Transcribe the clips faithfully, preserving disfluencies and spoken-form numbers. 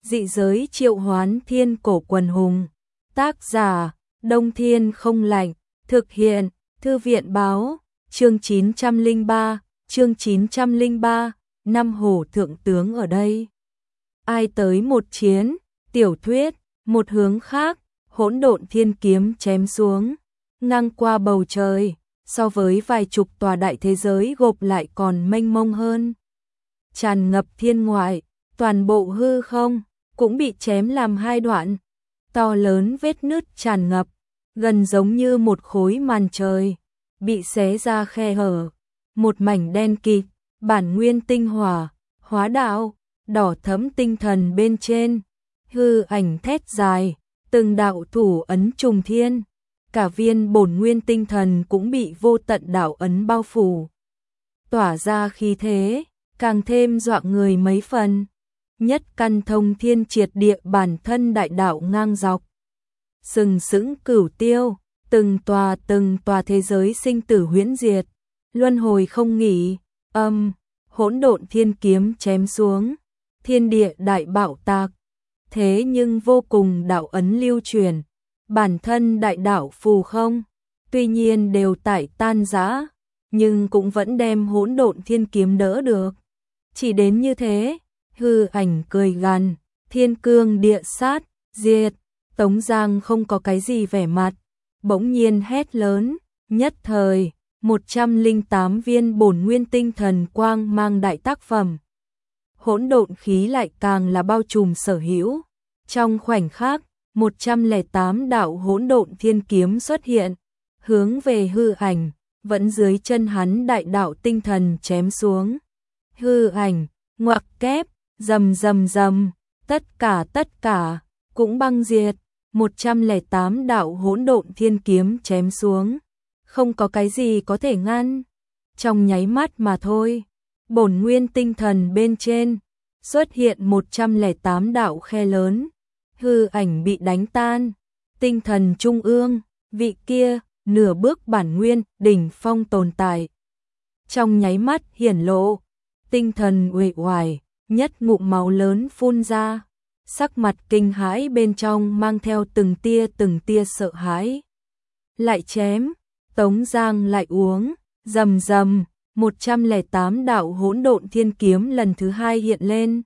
Dị giới triệu hoán thiên cổ quần hùng. Tác giả, Đông Thiên không lạnh. Thực hiện, Thư viện báo, chương chín trăm lẻ ba, chương chín trăm lẻ ba, năm hổ thượng tướng ở đây. Ai tới một chiến, tiểu thuyết, một hướng khác, hỗn độn thiên kiếm chém xuống, ngang qua bầu trời, so với vài chục tòa đại thế giới gộp lại còn mênh mông hơn. Tràn ngập thiên ngoại, toàn bộ hư không, cũng bị chém làm hai đoạn, to lớn vết nứt tràn ngập, gần giống như một khối màn trời, bị xé ra khe hở, một mảnh đen kịt, bản nguyên tinh hỏa, hóa đạo, đỏ thẫm tinh thần bên trên, hư ảnh thét dài, từng đạo thủ ấn trùng thiên, cả viên bổn nguyên tinh thần cũng bị vô tận đạo ấn bao phủ, tỏa ra khí thế, càng thêm dọa người mấy phần. Nhất căn thông thiên triệt địa bản thân đại đạo ngang dọc, sừng sững cửu tiêu, từng tòa từng tòa thế giới sinh tử huyễn diệt, luân hồi không nghỉ, âm, hỗn độn thiên kiếm chém xuống, thiên địa đại bạo tạc, thế nhưng vô cùng đạo ấn lưu truyền, bản thân đại đạo phù không, tuy nhiên đều tại tan rã, nhưng cũng vẫn đem hỗn độn thiên kiếm đỡ được. Chỉ đến như thế, hư ảnh cười gằn, thiên cương địa sát, diệt, Tống Giang không có cái gì vẻ mặt, bỗng nhiên hét lớn, nhất thời, một trăm lẻ tám viên bổn nguyên tinh thần quang mang đại tác phẩm. Hỗn độn khí lại càng là bao trùm sở hữu, trong khoảnh khắc, một trăm lẻ tám đạo hỗn độn thiên kiếm xuất hiện, hướng về hư ảnh, vẫn dưới chân hắn đại đạo tinh thần chém xuống. Hư ảnh, ngoặc kép, rầm rầm rầm, tất cả tất cả, cũng băng diệt, một trăm lẻ tám đạo hỗn độn thiên kiếm chém xuống, không có cái gì có thể ngăn, trong nháy mắt mà thôi, bổn nguyên tinh thần bên trên, xuất hiện một trăm lẻ tám đạo khe lớn, hư ảnh bị đánh tan, tinh thần trung ương, vị kia, nửa bước bản nguyên, đỉnh phong tồn tại. Trong nháy mắt hiển lộ, tinh thần uể oải, nhất ngụm máu lớn phun ra, sắc mặt kinh hãi bên trong mang theo từng tia từng tia sợ hãi. Lại chém, Tống Giang lại uống, rầm rầm, một trăm lẻ tám đạo hỗn độn thiên kiếm lần thứ hai hiện lên.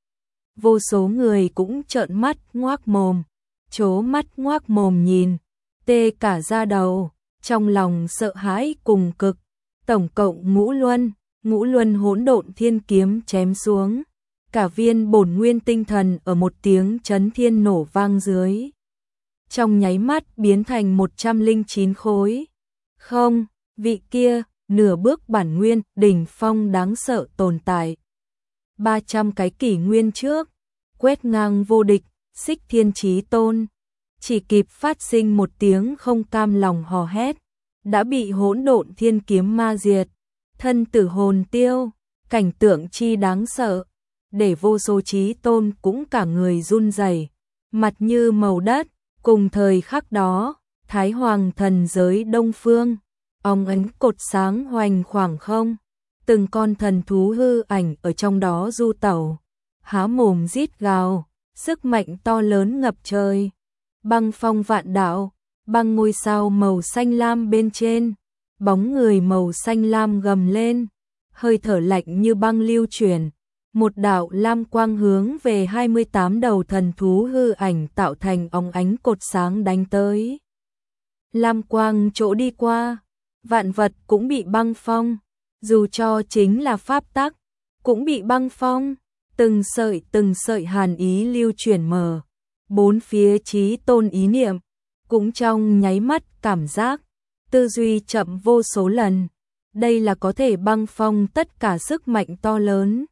Vô số người cũng trợn mắt ngoác mồm, trố mắt ngoác mồm nhìn, tê cả da đầu, trong lòng sợ hãi cùng cực, tổng cộng ngũ luân, ngũ luân hỗn độn thiên kiếm chém xuống, cả viên bổn nguyên tinh thần ở một tiếng chấn thiên nổ vang dưới, trong nháy mắt biến thành một trăm lẻ chín khối. Không, vị kia, nửa bước bản nguyên, đỉnh phong đáng sợ tồn tại. ba trăm cái kỷ nguyên trước, quét ngang vô địch, xích thiên chí tôn, chỉ kịp phát sinh một tiếng không cam lòng hò hét, đã bị hỗn độn thiên kiếm ma diệt, thân tử hồn tiêu, cảnh tượng chi đáng sợ, để vô số chí tôn cũng cả người run rẩy, mặt như màu đất. Cùng thời khắc đó, Thái Hoàng thần giới Đông Phương, óng ánh cột sáng hoành khoảng không, từng con thần thú hư ảnh ở trong đó du tẩu, há mồm rít gào, sức mạnh to lớn ngập trời, băng phong vạn đạo, băng ngôi sao màu xanh lam bên trên, bóng người màu xanh lam gầm lên, hơi thở lạnh như băng lưu chuyển, một đạo lam quang hướng về hai mươi tám đầu thần thú hư ảnh tạo thành óng ánh cột sáng đánh tới. Lam quang chỗ đi qua, vạn vật cũng bị băng phong, dù cho chính là pháp tắc, cũng bị băng phong, từng sợi từng sợi hàn ý lưu chuyển mở, bốn phía chí tôn ý niệm, cũng trong nháy mắt cảm giác, tư duy chậm vô số lần, đây là có thể băng phong tất cả sức mạnh to lớn.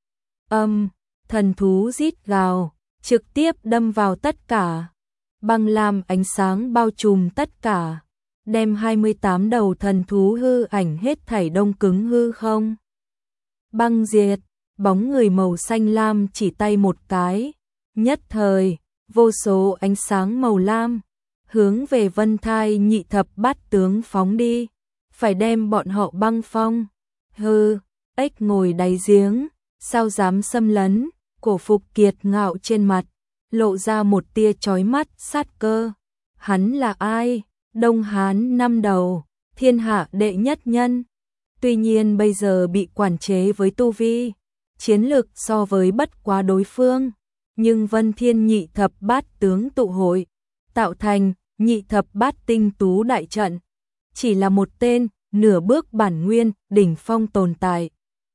Âm, thần thú rít gào, trực tiếp đâm vào tất cả, băng lam ánh sáng bao trùm tất cả, đem hai mươi tám đầu thần thú hư ảnh hết thảy đông cứng hư không. Băng diệt, bóng người màu xanh lam chỉ tay một cái, nhất thời, vô số ánh sáng màu lam, hướng về Vân Thai nhị thập bát tướng phóng đi, phải đem bọn họ băng phong. Hừ, ếch ngồi đáy giếng, sao dám xâm lấn, Cổ Phục kiệt ngạo trên mặt, lộ ra một tia chói mắt sát cơ. Hắn là ai? Đông Hán năm đầu, thiên hạ đệ nhất nhân. Tuy nhiên bây giờ bị quản chế với tu vi, chiến lực so với bất quá đối phương. Nhưng Vân Thiên nhị thập bát tướng tụ hội, tạo thành nhị thập bát tinh tú đại trận. Chỉ là một tên, nửa bước bản nguyên, đỉnh phong tồn tại.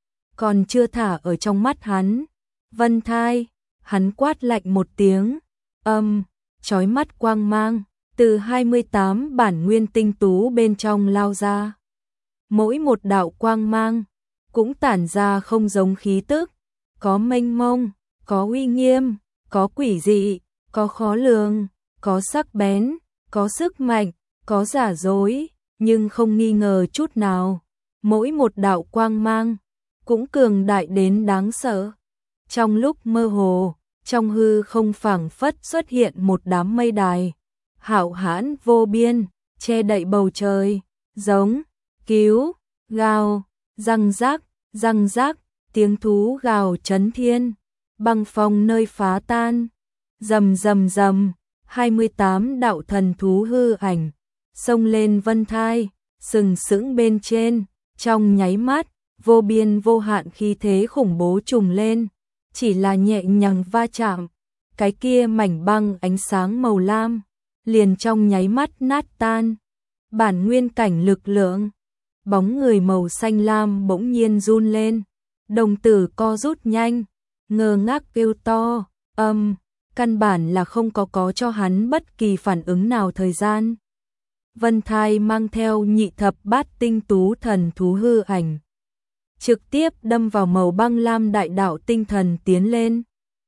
Còn chưa thả ở trong mắt hắn. Vân Thai, hắn quát lạnh một tiếng, âm, chói mắt quang mang, từ hai mươi tám bản nguyên tinh tú bên trong lao ra. Mỗi một đạo quang mang, cũng tản ra không giống khí tức, có mênh mông, có uy nghiêm, có quỷ dị, có khó lường, có sắc bén, có sức mạnh, có giả dối, nhưng không nghi ngờ chút nào. Mỗi một đạo quang mang, cũng cường đại đến đáng sợ. Trong lúc mơ hồ, trong hư không phảng phất xuất hiện một đám mây đài, hạo hãn vô biên, che đậy bầu trời, giống, cứu, gào, răng rác, răng rác, tiếng thú gào chấn thiên, băng phong nơi phá tan, rầm rầm rầm, hai mươi tám đạo thần thú hư ảnh, xông lên Vân Thai, sừng sững bên trên, trong nháy mắt, vô biên vô hạn khí thế khủng bố trùng lên. Chỉ là nhẹ nhàng va chạm, cái kia mảnh băng ánh sáng màu lam, liền trong nháy mắt nát tan. Bản nguyên cảnh lực lượng, bóng người màu xanh lam bỗng nhiên run lên, đồng tử co rút nhanh, ngơ ngác kêu to, âm, căn bản là không có có cho hắn bất kỳ phản ứng nào thời gian. Vân Thai mang theo nhị thập bát tinh tú thần thú hư ảnh, trực tiếp đâm vào màu băng lam đại đạo tinh thần tiến lên.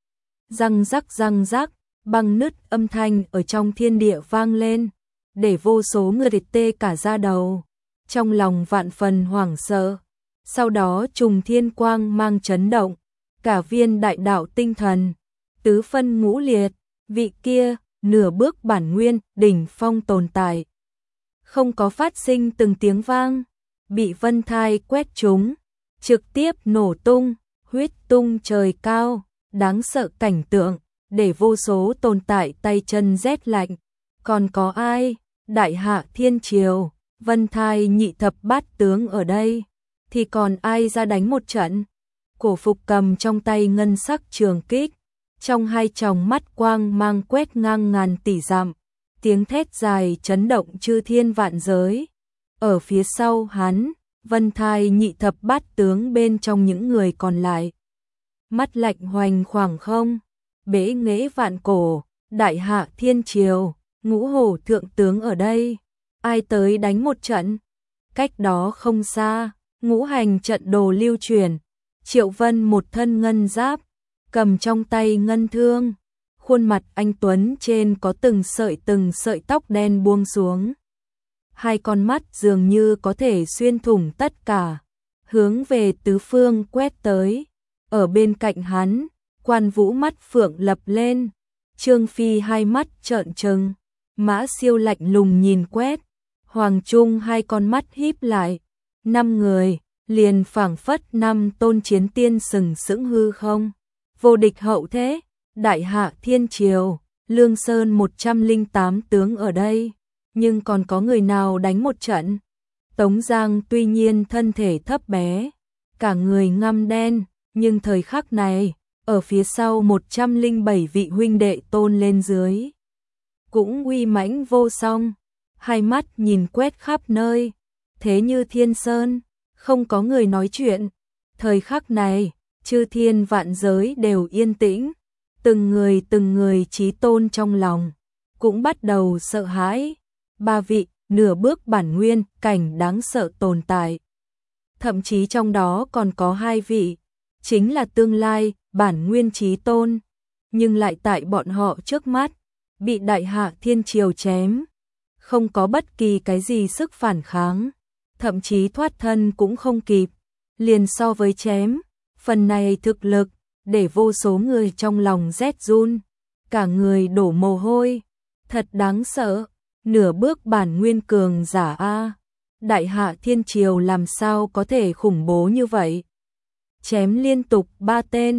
Răng rắc răng rắc, băng nứt âm thanh ở trong thiên địa vang lên, để vô số người tê cả da đầu, trong lòng vạn phần hoảng sợ. Sau đó trùng thiên quang mang chấn động, cả viên đại đạo tinh thần, tứ phân ngũ liệt, vị kia, nửa bước bản nguyên, đỉnh phong tồn tại. Không có phát sinh từng tiếng vang, bị Vân Thai quét trúng, trực tiếp nổ tung, huyết tung trời cao, đáng sợ cảnh tượng, để vô số tồn tại tay chân rét lạnh. Còn có ai? Đại hạ thiên triều, Vân Thai nhị thập bát tướng ở đây, thì còn ai ra đánh một trận? Cổ Phục cầm trong tay ngân sắc trường kích, trong hai tròng mắt quang mang quét ngang ngàn tỷ dặm, tiếng thét dài chấn động chư thiên vạn giới. Ở phía sau hắn, Vân Thai nhị thập bát tướng bên trong những người còn lại, mắt lạnh hoành khoảng không, bế nghệ vạn cổ, đại hạ thiên triều, ngũ hổ thượng tướng ở đây, ai tới đánh một trận? Cách đó không xa, ngũ hành trận đồ lưu truyền, Triệu Vân một thân ngân giáp, cầm trong tay ngân thương, khuôn mặt anh tuấn trên có từng sợi từng sợi tóc đen buông xuống. Hai con mắt dường như có thể xuyên thủng tất cả, hướng về tứ phương quét tới. Ở bên cạnh hắn, Quan Vũ mắt phượng lập lên, Trương Phi hai mắt trợn trừng, Mã Siêu lạnh lùng nhìn quét, Hoàng Trung hai con mắt híp lại. Năm người, liền phảng phất năm tôn chiến tiên sừng sững hư không. Vô địch hậu thế, đại hạ thiên triều, Lương Sơn một trăm lẻ tám tướng ở đây. Nhưng còn có người nào đánh một trận? Tống Giang tuy nhiên thân thể thấp bé, cả người ngăm đen, nhưng thời khắc này, ở phía sau một trăm lẻ bảy vị huynh đệ tôn lên dưới, cũng uy mãnh vô song, hai mắt nhìn quét khắp nơi, thế như thiên sơn, không có người nói chuyện. Thời khắc này, chư thiên vạn giới đều yên tĩnh, từng người từng người chí tôn trong lòng, cũng bắt đầu sợ hãi. Ba vị, nửa bước bản nguyên, cảnh đáng sợ tồn tại. Thậm chí trong đó còn có hai vị, chính là tương lai, bản nguyên chí tôn, nhưng lại tại bọn họ trước mắt, bị đại hạ thiên triều chém. Không có bất kỳ cái gì sức phản kháng, thậm chí thoát thân cũng không kịp, liền so với chém, phần này thực lực, để vô số người trong lòng rét run, cả người đổ mồ hôi, thật đáng sợ. Nửa bước bản nguyên cường giả a, đại hạ thiên triều làm sao có thể khủng bố như vậy? Chém liên tục ba tên,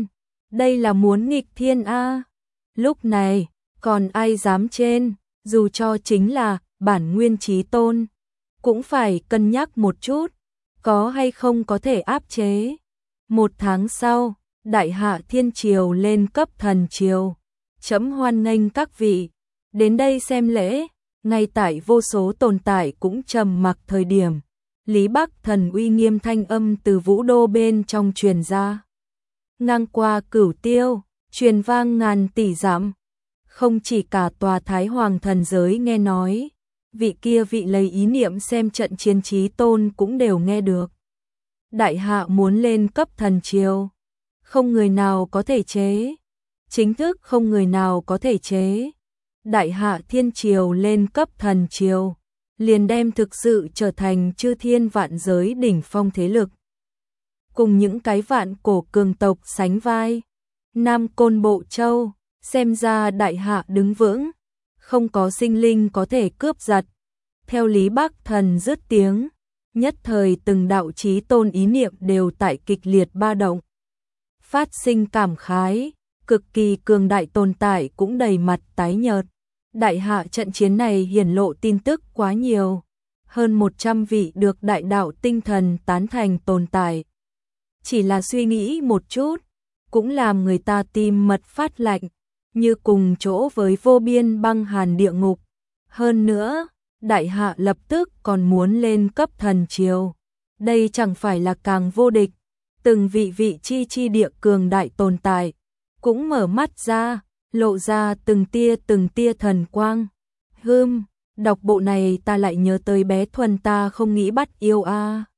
Đây là muốn nghịch thiên a. Lúc này, còn ai dám trên, dù cho chính là bản nguyên chí tôn, cũng phải cân nhắc một chút, có hay không có thể áp chế. Một tháng sau, Đại Hạ Thiên Triều lên cấp thần triều. Chấm hoan nghênh các vị đến đây xem lễ. Ngay tại vô số tồn tại cũng trầm mặc thời điểm, Lý Bắc Thần uy nghiêm thanh âm từ vũ đô bên trong truyền ra. Ngang qua cửu tiêu, truyền vang ngàn tỷ dặm. Không chỉ cả tòa Thái Hoàng thần giới nghe nói, vị kia vị lấy ý niệm xem trận chiến chí tôn cũng đều nghe được. Đại Hạ muốn lên cấp thần triều, không người nào có thể chế. Chính thức không người nào có thể chế. Đại Hạ Thiên Triều lên cấp thần triều, liền đem thực sự trở thành chư thiên vạn giới đỉnh phong thế lực. Cùng những cái vạn cổ cường tộc sánh vai. Nam Côn Bộ Châu, xem ra Đại Hạ đứng vững, không có sinh linh có thể cướp giật. Theo Lý Bắc Thần dứt tiếng, nhất thời từng đạo chí tôn ý niệm đều tại kịch liệt ba động. Phát sinh cảm khái, cực kỳ cường đại tồn tại cũng đầy mặt tái nhợt. Đại Hạ trận chiến này hiển lộ tin tức quá nhiều, hơn một trăm vị được đại đạo tinh thần tán thành tồn tại. Chỉ là suy nghĩ một chút, cũng làm người ta tim mật phát lạnh, như cùng chỗ với vô biên băng hàn địa ngục. Hơn nữa, Đại Hạ lập tức còn muốn lên cấp thần triều. Đây chẳng phải là càng vô địch, từng vị vị chi chi địa cường đại tồn tại, cũng mở mắt ra, lộ ra từng tia từng tia thần quang. Hừm, đọc bộ này ta lại nhớ tới bé Thuần ta không nghĩ bắt yêu a.